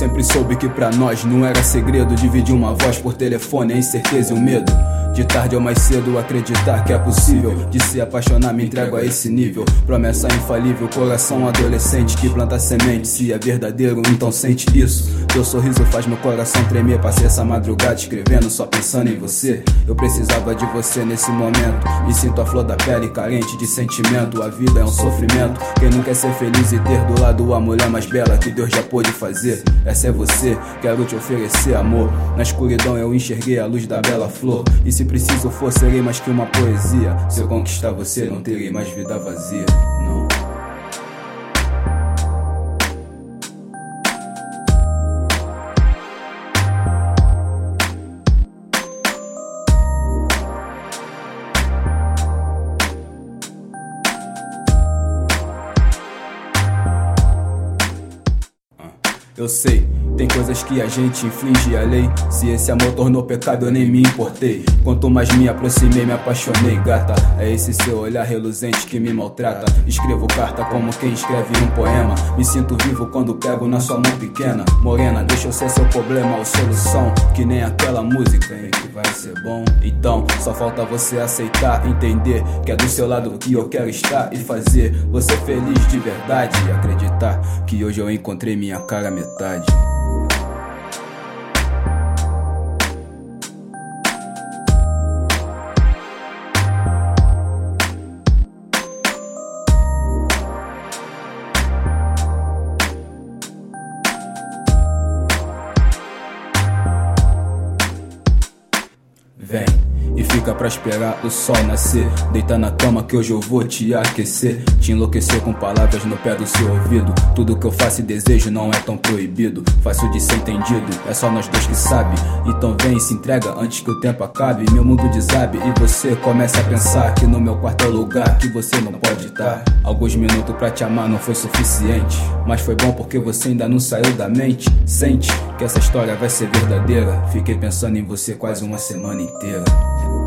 sempre soube que pra nós não era segredo dividir uma voz por telefone, a incerteza e o medo de tarde ou mais cedo acreditar que é possível de se apaixonar, me entrego a esse nível. Promessa infalível, coração adolescente que planta semente. Se é verdadeiro, então sente isso. Teu sorriso faz meu coração tremer. Passei essa madrugada escrevendo, só pensando em você. Eu precisava de você nesse momento. Me sinto a flor da pele, carente de sentimento. A vida é um sofrimento. Quem não quer ser feliz e ter do lado a mulher mais bela que Deus já pôde fazer? Essa é você, quero te oferecer amor. Na escuridão eu enxerguei a luz da bela flor. E se preciso for, serei mais que uma poesia. Se eu conquistar você, não terei mais vida vazia, não. Eu sei, tem coisas que a gente inflige a lei. Se esse amor tornou pecado, eu nem me importei. Quanto mais me aproximei, me apaixonei, gata. É esse seu olhar reluzente que me maltrata. Escrevo carta como quem escreve um poema. Me sinto vivo quando pego na sua mão pequena. Morena, deixa eu ser seu problema ou solução. Que nem aquela música, hein, que vai ser bom. Então, só falta você aceitar, entender que é do seu lado que eu quero estar e fazer você feliz de verdade. E acreditar que hoje eu encontrei minha cara metade. Vem e fica pra esperar o sol nascer. Deita na cama que hoje eu vou te aquecer. Te enlouquecer com palavras no pé do seu ouvido. Tudo que eu faço e desejo não é tão proibido. Fácil de ser entendido, é só nós dois que sabe. Então vem e se entrega antes que o tempo acabe. Meu mundo desabe e você começa a pensar que no meu quarto é o lugar que você não pode estar. Alguns minutos pra te amar não foi suficiente, mas foi bom porque você ainda não saiu da mente. Sente que essa história vai ser verdadeira. Fiquei pensando em você quase uma semana inteira.